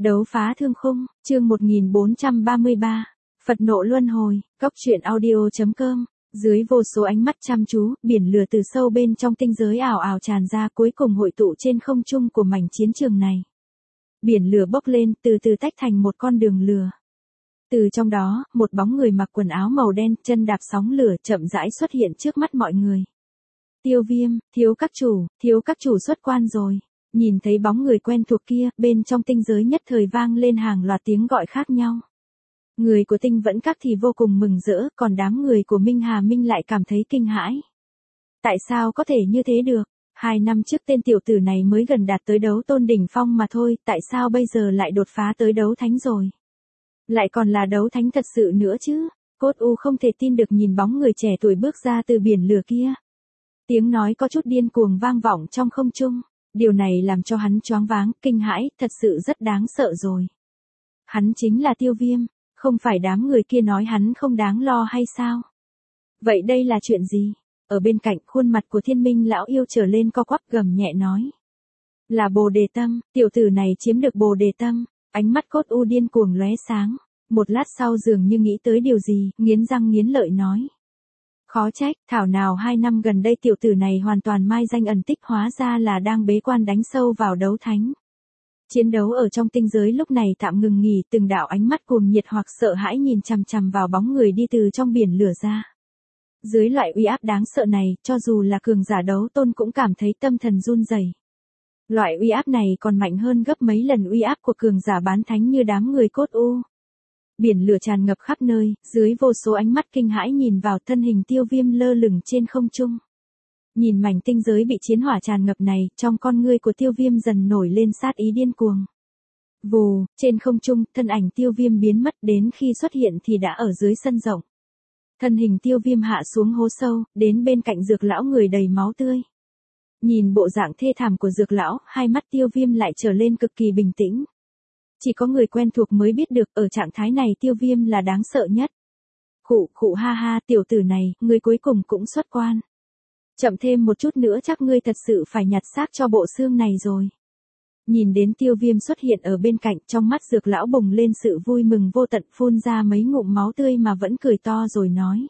Đấu phá thương khung, chương 1433. Phật nộ luân hồi, Cốc truyện audio.com. Dưới vô số ánh mắt chăm chú, biển lửa từ sâu bên trong tinh giới ảo ảo tràn ra, cuối cùng hội tụ trên không trung của mảnh chiến trường này. Biển lửa bốc lên, từ từ tách thành một con đường lửa. Từ trong đó, một bóng người mặc quần áo màu đen, chân đạp sóng lửa, chậm rãi xuất hiện trước mắt mọi người. Tiêu Viêm, thiếu các chủ xuất quan rồi. Nhìn thấy bóng người quen thuộc kia, bên trong tinh giới nhất thời vang lên hàng loạt tiếng gọi khác nhau. Người của tinh vẫn các thì vô cùng mừng rỡ, còn đám người của Minh Hà Minh lại cảm thấy kinh hãi. Tại sao có thể như thế được? 2 năm trước tên tiểu tử này mới gần đạt tới đấu tôn đỉnh phong mà thôi, tại sao bây giờ lại đột phá tới đấu thánh rồi? Lại còn là đấu thánh thật sự nữa chứ? Cốt U không thể tin được nhìn bóng người trẻ tuổi bước ra từ biển lửa kia. Tiếng nói có chút điên cuồng vang vọng trong không trung. Điều này làm cho hắn choáng váng, kinh hãi, thật sự rất đáng sợ rồi. Hắn chính là Tiêu Viêm, không phải đám người kia nói hắn không đáng lo hay sao? Vậy đây là chuyện gì? Ở bên cạnh, khuôn mặt của Thiên Minh lão yêu trở lên co quắp, gầm nhẹ nói. Là Bồ Đề Tâm, tiểu tử này chiếm được Bồ Đề Tâm. Ánh mắt Cốt U điên cuồng lóe sáng. Một lát sau dường như nghĩ tới điều gì, nghiến răng nghiến lợi nói. Khó trách, thảo nào 2 năm gần đây tiểu tử này hoàn toàn mai danh ẩn tích, hóa ra là đang bế quan đánh sâu vào đấu thánh. Chiến đấu ở trong tinh giới lúc này tạm ngừng nghỉ, từng đạo ánh mắt cuồng nhiệt hoặc sợ hãi nhìn chằm chằm vào bóng người đi từ trong biển lửa ra. Dưới loại uy áp đáng sợ này, cho dù là cường giả đấu tôn cũng cảm thấy tâm thần run rẩy. Loại uy áp này còn mạnh hơn gấp mấy lần uy áp của cường giả bán thánh như đám người Cốt U. Biển lửa tràn ngập khắp nơi, dưới vô số ánh mắt kinh hãi nhìn vào thân hình Tiêu Viêm lơ lửng trên không trung. Nhìn mảnh tinh giới bị chiến hỏa tràn ngập này, trong con ngươi của Tiêu Viêm dần nổi lên sát ý điên cuồng. Vù, trên không trung, thân ảnh Tiêu Viêm biến mất, đến khi xuất hiện thì đã ở dưới sân rộng. Thân hình Tiêu Viêm hạ xuống hố sâu, đến bên cạnh Dược lão người đầy máu tươi. Nhìn bộ dạng thê thảm của Dược lão, hai mắt Tiêu Viêm lại trở lên cực kỳ bình tĩnh. Chỉ có người quen thuộc mới biết được, ở trạng thái này Tiêu Viêm là đáng sợ nhất. Khụ ha ha, tiểu tử này, ngươi cuối cùng cũng xuất quan. Chậm thêm một chút nữa chắc ngươi thật sự phải nhặt xác cho bộ xương này rồi. Nhìn đến Tiêu Viêm xuất hiện ở bên cạnh, trong mắt Dược lão bùng lên sự vui mừng vô tận, phun ra mấy ngụm máu tươi mà vẫn cười to rồi nói.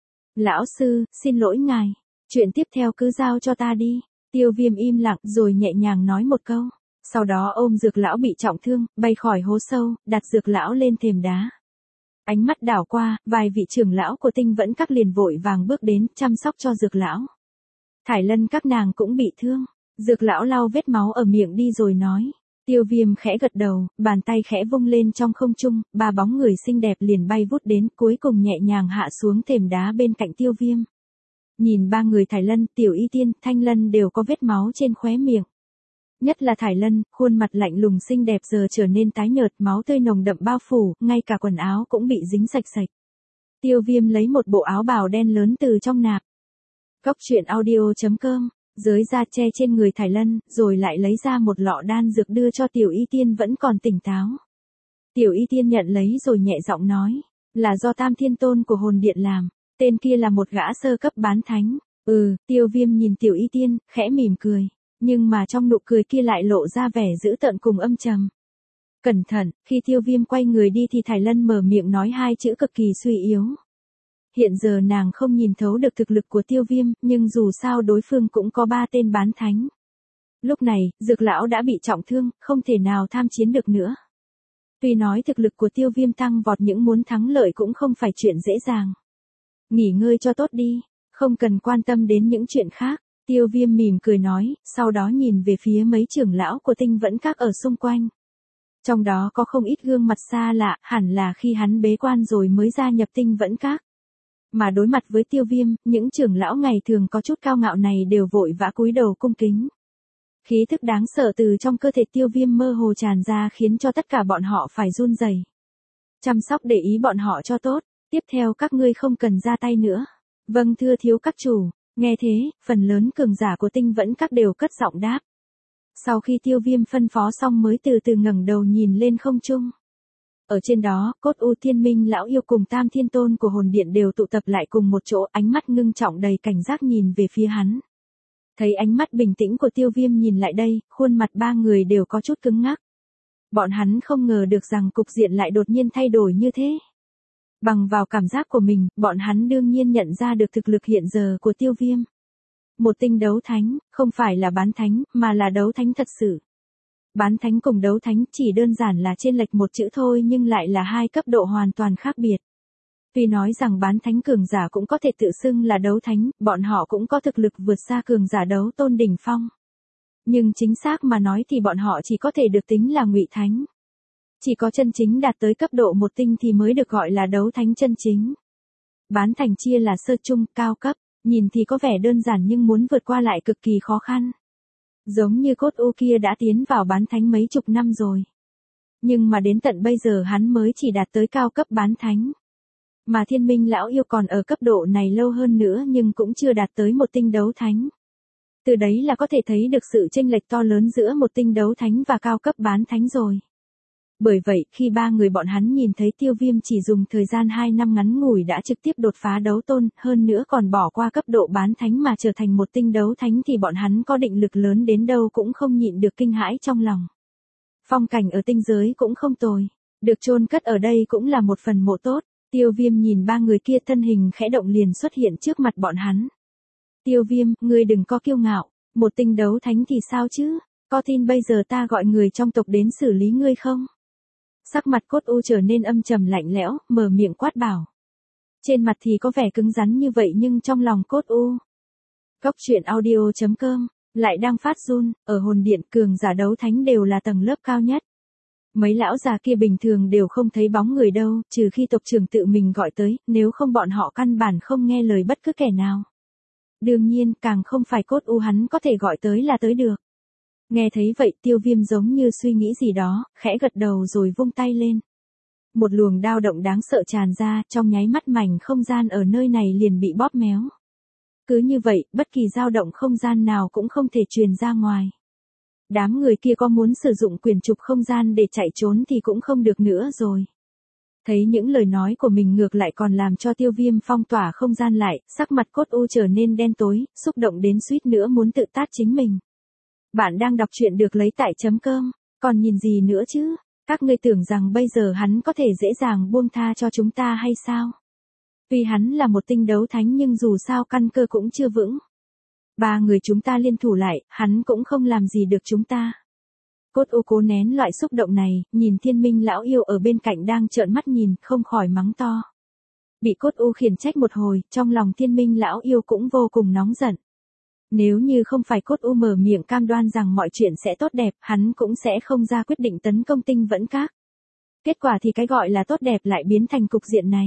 Lão sư, xin lỗi ngài, chuyện tiếp theo cứ giao cho ta đi. Tiêu Viêm im lặng rồi nhẹ nhàng nói một câu. Sau đó ôm Dược lão bị trọng thương, bay khỏi hố sâu, đặt Dược lão lên thềm đá. Ánh mắt đảo qua, vài vị trưởng lão của tinh vẫn các liền vội vàng bước đến, chăm sóc cho Dược lão. Thải Lân các nàng cũng bị thương. Dược lão lau vết máu ở miệng đi rồi nói. Tiêu Viêm khẽ gật đầu, bàn tay khẽ vung lên trong không trung, 3 bóng người xinh đẹp liền bay vút đến, cuối cùng nhẹ nhàng hạ xuống thềm đá bên cạnh Tiêu Viêm. Nhìn 3 người Thải Lân, Tiểu Y Tiên, Thanh Lân đều có vết máu trên khóe miệng. Nhất là Thải Lân, khuôn mặt lạnh lùng xinh đẹp giờ trở nên tái nhợt, máu tươi nồng đậm bao phủ, ngay cả quần áo cũng bị dính sạch sạch. Tiêu Viêm lấy một bộ áo bào đen lớn từ trong nạp. Cốc truyện audio.com, giới ra che trên người Thải Lân, rồi lại lấy ra một lọ đan dược đưa cho Tiểu Y Tiên vẫn còn tỉnh táo. Tiểu Y Tiên nhận lấy rồi nhẹ giọng nói, là do Tam Thiên Tôn của hồn điện làm, tên kia là một gã sơ cấp bán thánh. Tiêu Viêm nhìn Tiểu Y Tiên, khẽ mỉm cười. Nhưng mà trong nụ cười kia lại lộ ra vẻ dữ tợn cùng âm trầm. Cẩn thận, khi Tiêu Viêm quay người đi thì Thải Lân mở miệng nói 2 chữ cực kỳ suy yếu. Hiện giờ nàng không nhìn thấu được thực lực của Tiêu Viêm, nhưng dù sao đối phương cũng có 3 tên bán thánh. Lúc này, Dược lão đã bị trọng thương, không thể nào tham chiến được nữa. Tuy nói thực lực của Tiêu Viêm tăng vọt nhưng muốn thắng lợi cũng không phải chuyện dễ dàng. Nghỉ ngơi cho tốt đi, không cần quan tâm đến những chuyện khác. Tiêu Viêm mỉm cười nói, sau đó nhìn về phía mấy trưởng lão của tinh vẫn các ở xung quanh. Trong đó có không ít gương mặt xa lạ, hẳn là khi hắn bế quan rồi mới gia nhập tinh vẫn các. Mà đối mặt với Tiêu Viêm, những trưởng lão ngày thường có chút cao ngạo này đều vội vã cúi đầu cung kính. Khí thức đáng sợ từ trong cơ thể Tiêu Viêm mơ hồ tràn ra khiến cho tất cả bọn họ phải run rẩy. Chăm sóc để ý bọn họ cho tốt, tiếp theo các ngươi không cần ra tay nữa. Vâng thưa thiếu các chủ. Nghe thế, phần lớn cường giả của tinh vẫn các đều cất giọng đáp. Sau khi Tiêu Viêm phân phó xong mới từ từ ngẩng đầu nhìn lên không trung. Ở trên đó, Cốt U Thiên Minh lão yêu cùng Tam Thiên Tôn của hồn điện đều tụ tập lại cùng một chỗ, ánh mắt ngưng trọng đầy cảnh giác nhìn về phía hắn. Thấy ánh mắt bình tĩnh của Tiêu Viêm nhìn lại đây, khuôn mặt 3 người đều có chút cứng ngắc. Bọn hắn không ngờ được rằng cục diện lại đột nhiên thay đổi như thế. Bằng vào cảm giác của mình, bọn hắn đương nhiên nhận ra được thực lực hiện giờ của Tiêu Viêm. Một tinh đấu thánh, không phải là bán thánh, mà là đấu thánh thật sự. Bán thánh cùng đấu thánh chỉ đơn giản là chênh lệch một chữ thôi nhưng lại là hai cấp độ hoàn toàn khác biệt. Tuy nói rằng bán thánh cường giả cũng có thể tự xưng là đấu thánh, bọn họ cũng có thực lực vượt xa cường giả đấu tôn đỉnh phong. Nhưng chính xác mà nói thì bọn họ chỉ có thể được tính là ngụy thánh. Chỉ có chân chính đạt tới cấp độ một tinh thì mới được gọi là đấu thánh chân chính. Bán thành chia là sơ trung, cao cấp, nhìn thì có vẻ đơn giản nhưng muốn vượt qua lại cực kỳ khó khăn. Giống như Cốt U kia đã tiến vào bán thánh mấy chục năm rồi. Nhưng mà đến tận bây giờ hắn mới chỉ đạt tới cao cấp bán thánh. Mà Thiên Minh lão yêu còn ở cấp độ này lâu hơn nữa nhưng cũng chưa đạt tới một tinh đấu thánh. Từ đấy là có thể thấy được sự chênh lệch to lớn giữa một tinh đấu thánh và cao cấp bán thánh rồi. Bởi vậy, khi ba người bọn hắn nhìn thấy Tiêu Viêm chỉ dùng thời gian 2 năm ngắn ngủi đã trực tiếp đột phá đấu tôn, hơn nữa còn bỏ qua cấp độ bán thánh mà trở thành một tinh đấu thánh thì bọn hắn có định lực lớn đến đâu cũng không nhịn được kinh hãi trong lòng. Phong cảnh ở tinh giới cũng không tồi, được chôn cất ở đây cũng là một phần mộ tốt. Tiêu Viêm nhìn ba người kia thân hình khẽ động liền xuất hiện trước mặt bọn hắn. Tiêu Viêm, ngươi đừng có kiêu ngạo, một tinh đấu thánh thì sao chứ, có tin bây giờ ta gọi người trong tộc đến xử lý ngươi không? Sắc mặt Cốt U trở nên âm trầm lạnh lẽo, mở miệng quát bảo. Trên mặt thì có vẻ cứng rắn như vậy nhưng trong lòng Cốt U. Cốc truyện audio.com, lại đang phát run, ở hồn điện cường giả đấu thánh đều là tầng lớp cao nhất. Mấy lão già kia bình thường đều không thấy bóng người đâu, trừ khi tộc trưởng tự mình gọi tới, nếu không bọn họ căn bản không nghe lời bất cứ kẻ nào. Đương nhiên, càng không phải Cốt U hắn có thể gọi tới là tới được. Nghe thấy vậy Tiêu Viêm giống như suy nghĩ gì đó, khẽ gật đầu rồi vung tay lên. Một luồng dao động đáng sợ tràn ra, trong nháy mắt mảnh không gian ở nơi này liền bị bóp méo. Cứ như vậy, bất kỳ dao động không gian nào cũng không thể truyền ra ngoài. Đám người kia có muốn sử dụng quyền trục không gian để chạy trốn thì cũng không được nữa rồi. Thấy những lời nói của mình ngược lại còn làm cho Tiêu Viêm phong tỏa không gian lại, sắc mặt Cốt U trở nên đen tối, xúc động đến suýt nữa muốn tự tát chính mình. Bạn đang đọc truyện được lấy tại .com, còn nhìn gì nữa chứ? Các ngươi tưởng rằng bây giờ hắn có thể dễ dàng buông tha cho chúng ta hay sao? Tuy hắn là một tinh đấu thánh nhưng dù sao căn cơ cũng chưa vững. Ba người chúng ta liên thủ lại, hắn cũng không làm gì được chúng ta. Cốt U cố nén loại xúc động này, nhìn Thiên Minh lão yêu ở bên cạnh đang trợn mắt nhìn, không khỏi mắng to. Bị Cốt U khiển trách một hồi, trong lòng Thiên Minh lão yêu cũng vô cùng nóng giận. Nếu như không phải Cốt U mở miệng cam đoan rằng mọi chuyện sẽ tốt đẹp, hắn cũng sẽ không ra quyết định tấn công Tinh Vẫn Các. Kết quả thì cái gọi là tốt đẹp lại biến thành cục diện này.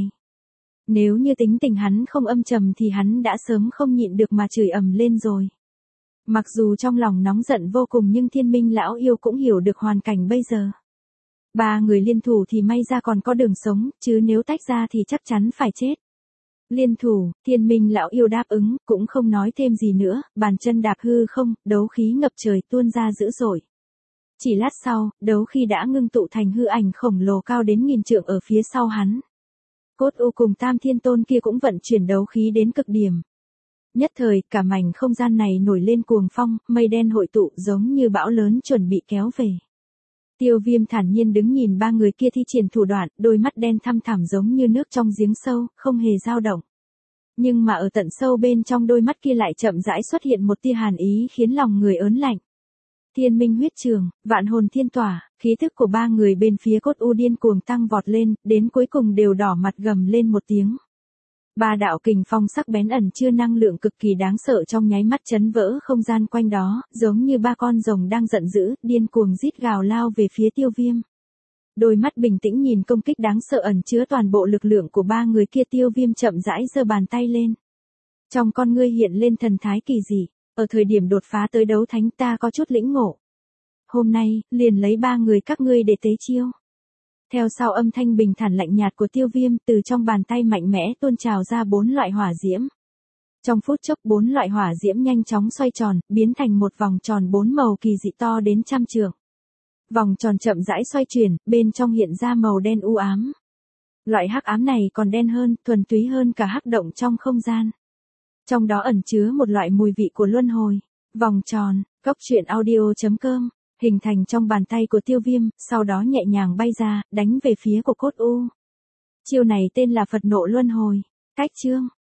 Nếu như tính tình hắn không âm trầm thì hắn đã sớm không nhịn được mà chửi ầm lên rồi. Mặc dù trong lòng nóng giận vô cùng nhưng Thiên Minh lão yêu cũng hiểu được hoàn cảnh bây giờ. Ba người liên thủ thì may ra còn có đường sống, chứ nếu tách ra thì chắc chắn phải chết. Liên thủ, Thiên Minh lão yêu đáp ứng, cũng không nói thêm gì nữa, bàn chân đạp hư không, đấu khí ngập trời tuôn ra dữ dội. Chỉ lát sau, đấu khí đã ngưng tụ thành hư ảnh khổng lồ cao đến 1000 trượng ở phía sau hắn. Cốt U cùng Tam Thiên Tôn kia cũng vận chuyển đấu khí đến cực điểm. Nhất thời, cả mảnh không gian này nổi lên cuồng phong, mây đen hội tụ giống như bão lớn chuẩn bị kéo về. Tiêu Viêm thản nhiên đứng nhìn ba người kia thi triển thủ đoạn, đôi mắt đen thăm thẳm giống như nước trong giếng sâu, không hề dao động. Nhưng mà ở tận sâu bên trong đôi mắt kia lại chậm rãi xuất hiện một tia hàn ý khiến lòng người ớn lạnh. Thiên Minh huyết trường, vạn hồn thiên tỏa, khí thức của ba người bên phía Cốt U điên cuồng tăng vọt lên, đến cuối cùng đều đỏ mặt gầm lên một tiếng. Ba đạo kình phong sắc bén ẩn chứa năng lượng cực kỳ đáng sợ trong nháy mắt chấn vỡ không gian quanh đó, giống như ba con rồng đang giận dữ, điên cuồng rít gào lao về phía Tiêu Viêm. Đôi mắt bình tĩnh nhìn công kích đáng sợ ẩn chứa toàn bộ lực lượng của ba người kia. Tiêu Viêm chậm rãi giơ bàn tay lên. Trong con ngươi hiện lên thần thái kỳ dị, ở thời điểm đột phá tới đấu thánh ta có chút lĩnh ngộ. Hôm nay, liền lấy ba người các ngươi để tế chiêu. Theo sau âm thanh bình thản lạnh nhạt của Tiêu Viêm, từ trong bàn tay mạnh mẽ tuôn trào ra 4 loại hỏa diễm. Trong phút chốc 4 loại hỏa diễm nhanh chóng xoay tròn, biến thành một vòng tròn 4 màu kỳ dị to đến 100 trượng. Vòng tròn chậm rãi xoay chuyển, bên trong hiện ra màu đen u ám. Loại hắc ám này còn đen hơn, thuần túy hơn cả hắc động trong không gian. Trong đó ẩn chứa một loại mùi vị của luân hồi. Vòng tròn, cốc truyện audio.com hình thành trong bàn tay của Tiêu Viêm, sau đó nhẹ nhàng bay ra, đánh về phía của cốt u. Chiêu này tên là Phật nộ luân hồi. Cách chương.